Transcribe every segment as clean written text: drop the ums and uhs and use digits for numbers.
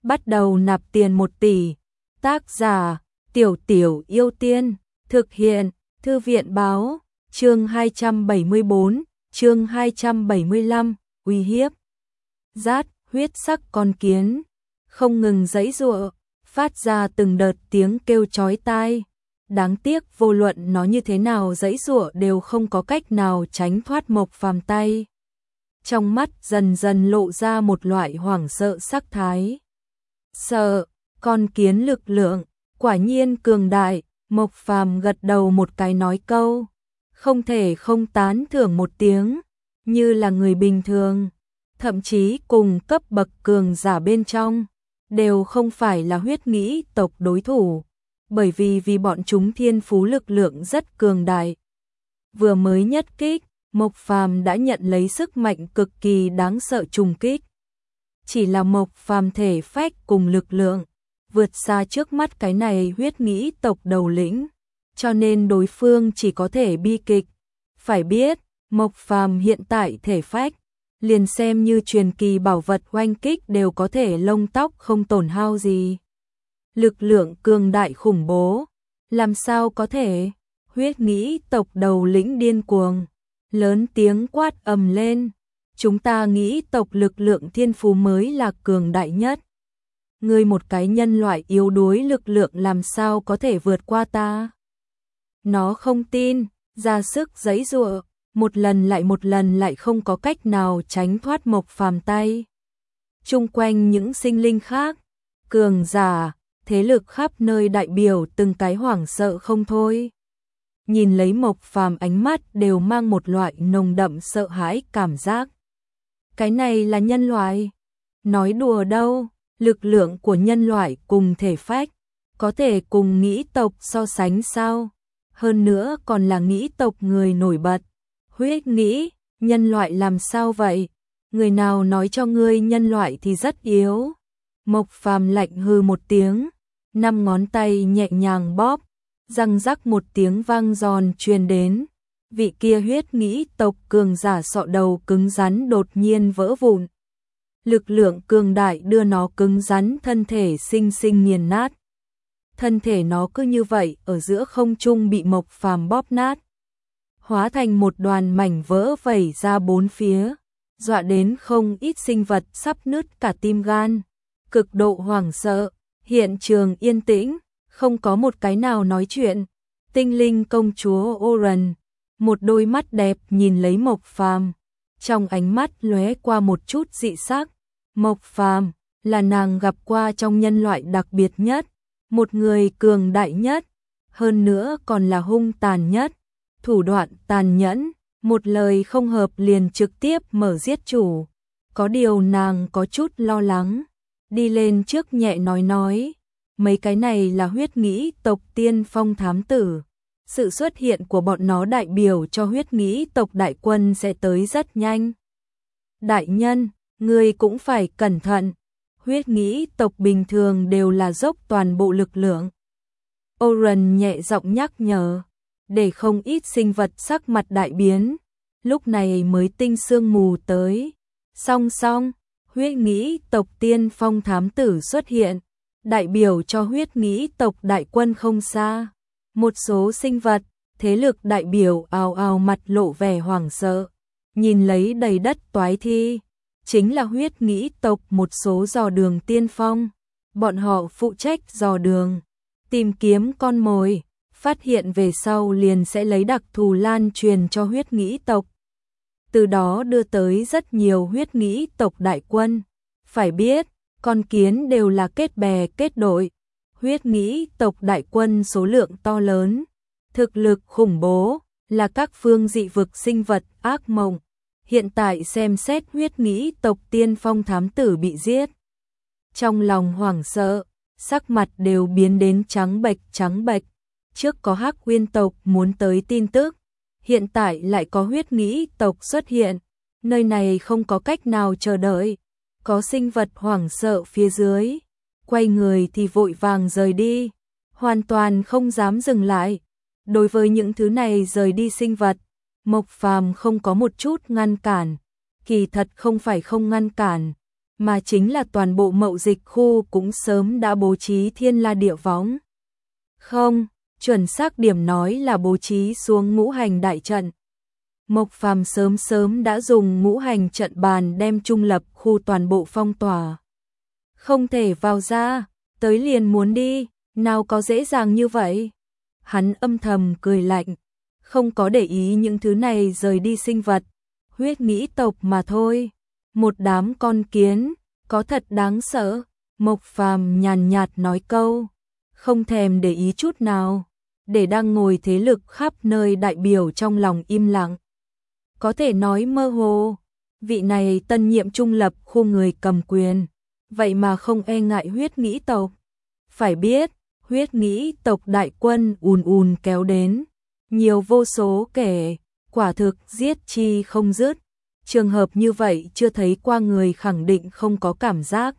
bắt đầu nạp tiền 1 tỷ. Tác giả: Tiểu Tiểu Yêu Tiên. Thực hiện: Thư viện báo. Chương 274, chương 275, uy hiếp. Rát, huyết sắc con kiến không ngừng giãy giụa, phát ra từng đợt tiếng kêu chói tai. Đáng tiếc vô luận nó như thế nào giãy giụa đều không có cách nào tránh thoát Mộc Phàm tay. Trong mắt dần dần lộ ra một loại hoảng sợ sắc thái. Sợ, con kiến lực lượng quả nhiên cường đại. Mộc Phàm gật đầu một cái nói câu, không thể không tán thưởng một tiếng, như là người bình thường, thậm chí cùng cấp bậc cường giả bên trong, đều không phải là huyết nghĩ tộc đối thủ, bởi vì bọn chúng thiên phú lực lượng rất cường đại. Vừa mới nhất kích, Mộc Phàm đã nhận lấy sức mạnh cực kỳ đáng sợ trùng kích. Chỉ là Mộc Phàm thể phách cùng lực lượng vượt xa trước mắt cái này huyết nghĩ tộc đầu lĩnh, cho nên đối phương chỉ có thể bi kịch. Phải biết, Mộc Phàm hiện tại thể phách, liền xem như truyền kỳ bảo vật oanh kích đều có thể lông tóc không tổn hao gì. Lực lượng cường đại khủng bố, làm sao có thể? Huyết nghĩ tộc đầu lĩnh điên cuồng, lớn tiếng quát ầm lên, chúng ta nghĩ tộc lực lượng thiên phú mới là cường đại nhất. Ngươi một cái nhân loại yếu đuối lực lượng làm sao có thể vượt qua ta? Nó không tin, ra sức giãy giụa, một lần lại không có cách nào tránh thoát Mộc Phàm tay. Chung quanh những sinh linh khác, cường giả, thế lực khắp nơi đại biểu từng cái hoảng sợ không thôi. Nhìn lấy Mộc Phàm ánh mắt đều mang một loại nồng đậm sợ hãi cảm giác. Cái này là nhân loại? Nói đùa đâu, lực lượng của nhân loại cùng thể phách, có thể cùng nghĩ tộc so sánh sao? Hơn nữa còn là nghĩ tộc người nổi bật. Huyết nghĩ, nhân loại làm sao vậy? Người nào nói cho ngươi nhân loại thì rất yếu? Mộc Phàm lạnh hừ một tiếng, 5 ngón tay nhẹ nhàng bóp, răng rắc một tiếng vang giòn truyền đến. Vị kia huyết nghĩ tộc cường giả sọ đầu cứng rắn đột nhiên vỡ vụn. Lực lượng cường đại đưa nó cứng rắn thân thể sinh sinh nghiền nát. Thân thể nó cứ như vậy ở giữa không trung bị Mộc Phàm bóp nát, hóa thành một đoàn mảnh vỡ vẩy ra bốn phía, dọa đến không ít sinh vật sắp nứt cả tim gan. Cực độ hoảng sợ, hiện trường yên tĩnh, không có một cái nào nói chuyện. Tinh linh công chúa Oren, một đôi mắt đẹp nhìn lấy Mộc Phàm, trong ánh mắt lóe qua một chút dị sắc. Mộc Phàm là nàng gặp qua trong nhân loại đặc biệt nhất, một người cường đại nhất, hơn nữa còn là hung tàn nhất, thủ đoạn tàn nhẫn, một lời không hợp liền trực tiếp mở giết chủ. Có điều nàng có chút lo lắng, đi lên trước nhẹ nói, mấy cái này là huyết nghĩ tộc tiên phong thám tử. Sự xuất hiện của bọn nó đại biểu cho huyết nghĩ tộc đại quân sẽ tới rất nhanh. Đại nhân, ngươi cũng phải cẩn thận, huyết nghĩ tộc bình thường đều là dốc toàn bộ lực lượng. Oren nhẹ giọng nhắc nhở, để không ít sinh vật sắc mặt đại biến. Lúc này mới tinh sương mù tới. Song song, huyết nghĩ tộc tiên phong thám tử xuất hiện, đại biểu cho huyết nghĩ tộc đại quân không xa. Một số sinh vật, thế lực đại biểu ào ào mặt lộ vẻ hoảng sợ, nhìn lấy đầy đất toái thi, chính là huyết nghĩ tộc một số dò đường tiên phong. Bọn họ phụ trách dò đường, tìm kiếm con mồi, phát hiện về sau liền sẽ lấy đặc thù lan truyền cho huyết nghĩ tộc. Từ đó đưa tới rất nhiều huyết nghĩ tộc đại quân. Phải biết, con kiến đều là kết bè kết đội. Huyết nghĩ tộc đại quân số lượng to lớn, thực lực khủng bố, là các phương dị vực sinh vật ác mộng. Hiện tại xem xét huyết nghĩ tộc tiên phong thám tử bị giết, trong lòng hoảng sợ, sắc mặt đều biến đến trắng bệch. Trước có Hắc Uyên tộc muốn tới tin tức, hiện tại lại có huyết nghĩ tộc xuất hiện, nơi này không có cách nào chờ đợi. Có sinh vật hoảng sợ phía dưới, quay người thì vội vàng rời đi, hoàn toàn không dám dừng lại. Đối với những thứ này rời đi sinh vật, Mộc Phàm không có một chút ngăn cản, kỳ thật không phải không ngăn cản, mà chính là toàn bộ mậu dịch khu cũng sớm đã bố trí thiên la địa võng. Không, chuẩn xác điểm nói là bố trí xuống ngũ hành đại trận. Mộc Phàm sớm sớm đã dùng ngũ hành trận bàn đem trung lập khu toàn bộ phong tỏa. Không thể vào ra, tới liền muốn đi, nào có dễ dàng như vậy. Hắn âm thầm cười lạnh, không có để ý những thứ này rời đi sinh vật, huyết nghĩ tộc mà thôi. Một đám con kiến, có thật đáng sợ. Mộc Phàm nhàn nhạt nói câu, không thèm để ý chút nào, để đang ngồi thế lực khắp nơi đại biểu trong lòng im lặng. Có thể nói mơ hồ, vị này tân nhiệm trung lập khu người cầm quyền, vậy mà không e ngại huyết nghĩ tộc. Phải biết, huyết nghĩ tộc đại quân ùn ùn kéo đến, nhiều vô số kể, quả thực giết chi không dứt. Trường hợp như vậy chưa thấy qua người khẳng định không có cảm giác.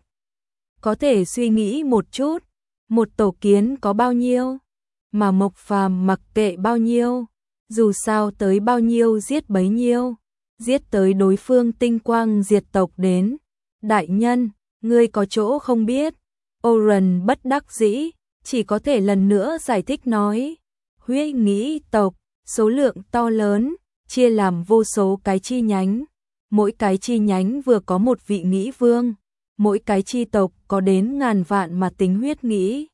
Có thể suy nghĩ một chút, một tổ kiến có bao nhiêu, mà Mộc Phàm mặc kệ bao nhiêu, dù sao tới bao nhiêu giết bấy nhiêu, giết tới đối phương tinh quang diệt tộc đến. Đại nhân, ngươi có chỗ không biết. Oren bất đắc dĩ, chỉ có thể lần nữa giải thích nói, huyết nghĩ tộc, số lượng to lớn, chia làm vô số cái chi nhánh. Mỗi cái chi nhánh vừa có một vị nghĩ vương, mỗi cái chi tộc có đến ngàn vạn mà tính huyết nghĩ.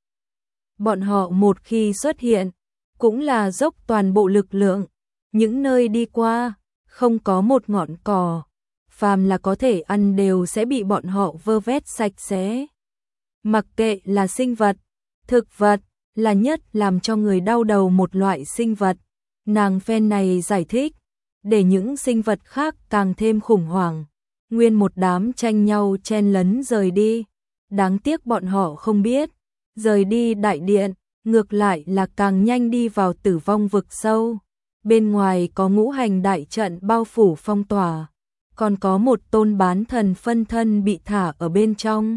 Bọn họ một khi xuất hiện, cũng là dốc toàn bộ lực lượng, những nơi đi qua, không có một ngọn cỏ, phàm là có thể ăn đều sẽ bị bọn họ vơ vét sạch sẽ. Mặc kệ là sinh vật, thực vật, là nhất làm cho người đau đầu một loại sinh vật. Nàng phen này giải thích, để những sinh vật khác càng thêm khủng hoảng. Nguyên một đám tranh nhau chen lấn rời đi. Đáng tiếc bọn họ không biết, rời đi đại điện, ngược lại là càng nhanh đi vào tử vong vực sâu. Bên ngoài có ngũ hành đại trận bao phủ phong tỏa, còn có một tôn bán thần phân thân bị thả ở bên trong.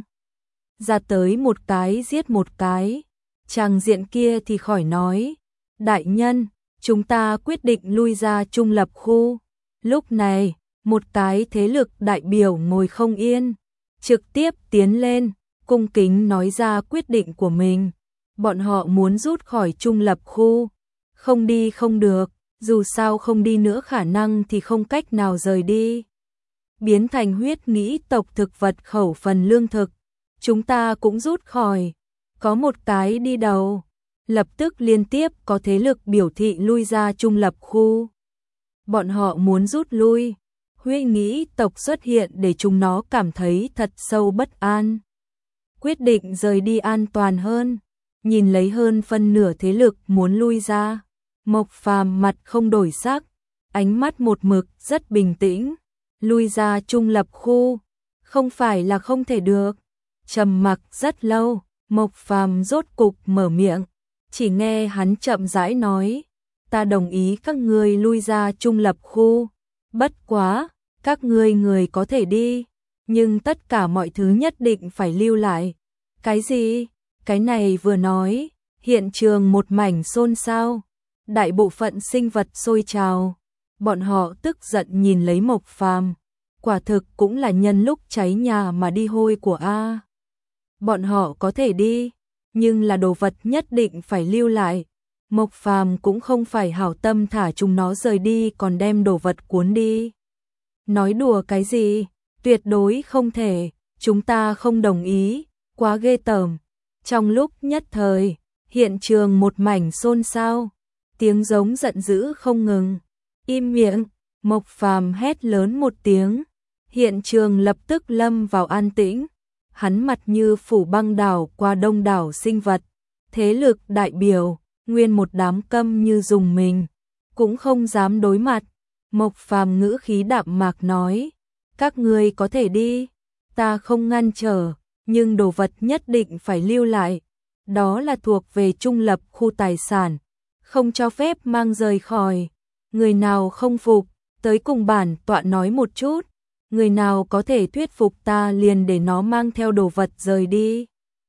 Ra tới một cái giết một cái, tràng diện kia thì khỏi nói. Đại nhân, chúng ta quyết định lui ra trung lập khu. Lúc này, một cái thế lực đại biểu ngồi không yên, trực tiếp tiến lên, cung kính nói ra quyết định của mình. Bọn họ muốn rút khỏi trung lập khu, không đi không được, dù sao không đi nữa khả năng thì không cách nào rời đi. Biến thành huyết nghĩ tộc thực vật khẩu phần lương thực, chúng ta cũng rút khỏi. Có một cái đi đầu, lập tức liên tiếp có thế lực biểu thị lui ra trung lập khu. Bọn họ muốn rút lui, huyết nghĩ tộc xuất hiện để chúng nó cảm thấy thật sâu bất an. Quyết định rời đi an toàn hơn, nhìn lấy hơn phân nửa thế lực muốn lui ra. Mộc Phàm mặt không đổi sắc, ánh mắt một mực rất bình tĩnh. Lui ra trung lập khu, không phải là không thể được. Trầm mặc rất lâu, Mộc Phàm rốt cục mở miệng, chỉ nghe hắn chậm rãi nói, ta đồng ý các ngươi lui ra trung lập khu, bất quá, các ngươi người có thể đi, nhưng tất cả mọi thứ nhất định phải lưu lại. Cái gì? Cái này vừa nói, hiện trường một mảnh xôn xao, đại bộ phận sinh vật sôi trào, bọn họ tức giận nhìn lấy Mộc Phàm, quả thực cũng là nhân lúc cháy nhà mà đi hôi của a. Bọn họ có thể đi, nhưng là đồ vật nhất định phải lưu lại. Mộc Phàm cũng không phải hảo tâm thả chúng nó rời đi còn đem đồ vật cuốn đi. Nói đùa cái gì? Tuyệt đối không thể, chúng ta không đồng ý, quá ghê tởm. Trong lúc nhất thời, hiện trường một mảnh xôn xao, tiếng giống giận dữ không ngừng. Im miệng, Mộc Phàm hét lớn một tiếng, hiện trường lập tức lâm vào an tĩnh. Hắn mặt như phủ băng đảo qua đông đảo sinh vật, thế lực đại biểu, nguyên một đám câm như dùng mình, cũng không dám đối mặt. Mộc Phàm ngữ khí đạm mạc nói, các ngươi có thể đi, ta không ngăn trở, nhưng đồ vật nhất định phải lưu lại, đó là thuộc về trung lập khu tài sản, không cho phép mang rời khỏi. Người nào không phục, tới cùng bản tọa nói một chút, người nào có thể thuyết phục ta liền để nó mang theo đồ vật rời đi.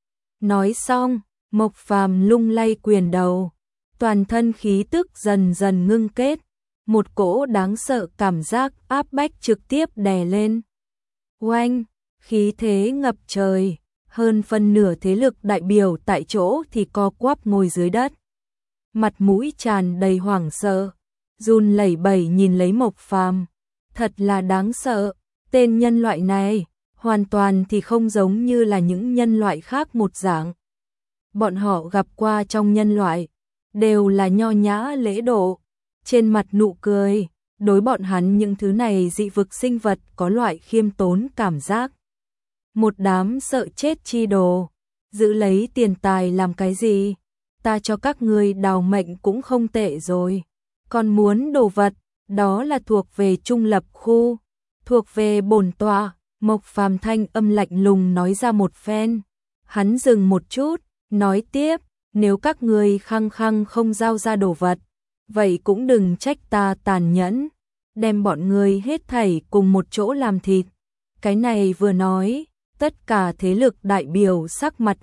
Nói xong, Mộc Phàm lung lay quyền đầu, toàn thân khí tức dần dần ngưng kết, một cỗ đáng sợ cảm giác áp bách trực tiếp đè lên. Oanh, khí thế ngập trời, hơn phân nửa thế lực đại biểu tại chỗ thì co quắp ngồi dưới đất. Mặt mũi tràn đầy hoảng sợ, run lẩy bẩy nhìn lấy Mộc Phàm, thật là đáng sợ, tên nhân loại này, hoàn toàn thì không giống như là những nhân loại khác một dạng. Bọn họ gặp qua trong nhân loại, đều là nho nhã lễ độ, trên mặt nụ cười, đối bọn hắn những thứ này dị vực sinh vật có loại khiêm tốn cảm giác. Một đám sợ chết chi đồ, giữ lấy tiền tài làm cái gì, ta cho các ngươi đào mệnh cũng không tệ rồi, còn muốn đồ vật, đó là thuộc về trung lập khu, thuộc về bổn tọa. Mộc Phàm thanh âm lạnh lùng nói ra một phen, hắn dừng một chút, nói tiếp, nếu các ngươi khăng khăng không giao ra đồ vật, vậy cũng đừng trách ta tàn nhẫn, đem bọn ngươi hết thảy cùng một chỗ làm thịt. Cái này vừa nói, tất cả thế lực đại biểu sắc mặt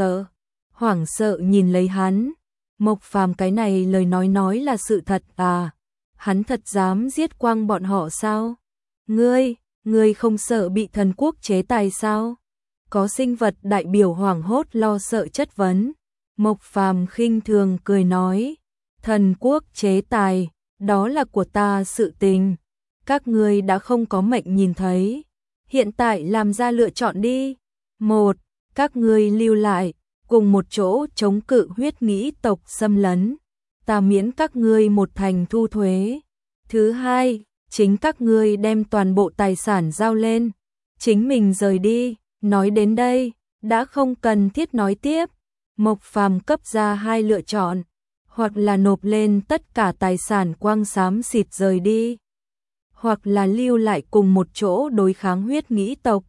hoảng sợ nhìn lấy hắn. Mộc Phàm cái này lời nói là sự thật à? Hắn thật dám giết quang bọn họ sao? Ngươi không sợ bị thần quốc chế tài sao? Có sinh vật đại biểu hoảng hốt lo sợ chất vấn. Mộc Phàm khinh thường cười nói, thần quốc chế tài, đó là của ta sự tình. Các ngươi đã không có mệnh nhìn thấy. Hiện tại làm ra lựa chọn đi. Một, các ngươi lưu lại, cùng một chỗ chống cự huyết nghĩ tộc xâm lấn. Ta miễn các ngươi một thành thu thuế. Thứ hai, chính các ngươi đem toàn bộ tài sản giao lên, chính mình rời đi. Nói đến đây, đã không cần thiết nói tiếp. Mộc Phàm cấp ra hai lựa chọn, hoặc là nộp lên tất cả tài sản quang xám xịt rời đi, hoặc là lưu lại cùng một chỗ đối kháng huyết nghĩ tộc.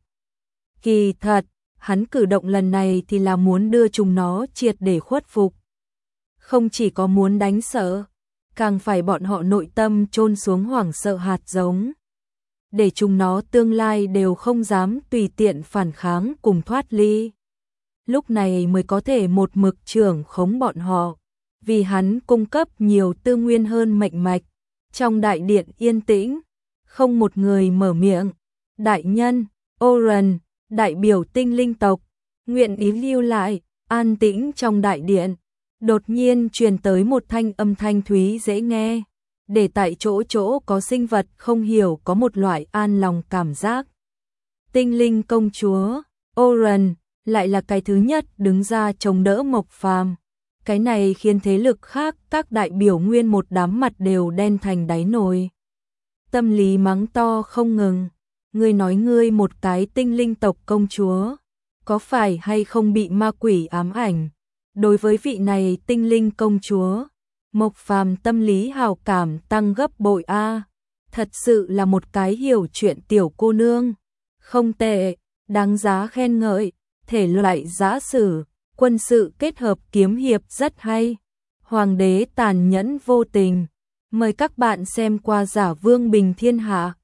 Kỳ thật, hắn cử động lần này thì là muốn đưa chúng nó triệt để khuất phục. Không chỉ có muốn đánh sợ, càng phải bọn họ nội tâm chôn xuống hoảng sợ hạt giống, để chúng nó tương lai đều không dám tùy tiện phản kháng cùng thoát ly. Lúc này mới có thể một mực trưởng khống bọn họ, vì hắn cung cấp nhiều tư nguyên hơn mệnh mạch. Trong đại điện yên tĩnh, không một người mở miệng. Đại nhân, Oren, đại biểu tinh linh tộc, nguyện ý lưu lại. An tĩnh trong đại điện, đột nhiên truyền tới một thanh âm thanh thúy dễ nghe, để tại chỗ có sinh vật không hiểu có một loại an lòng cảm giác. Tinh linh công chúa, Oren, lại là cái thứ nhất đứng ra chống đỡ Mộc Phàm. Cái này khiến thế lực khác các đại biểu nguyên một đám mặt đều đen thành đáy nồi. Tâm lý mắng to không ngừng. Ngươi nói ngươi một cái tinh linh tộc công chúa, có phải hay không bị ma quỷ ám ảnh? Đối với vị này tinh linh công chúa, Mộc Phàm tâm lý hào cảm tăng gấp bội a. Thật sự là một cái hiểu chuyện tiểu cô nương. Không tệ, đáng giá khen ngợi, thể loại giã sử, quân sự kết hợp kiếm hiệp rất hay. Hoàng đế tàn nhẫn vô tình. Mời các bạn xem qua Giả Vương Bình Thiên Hạ.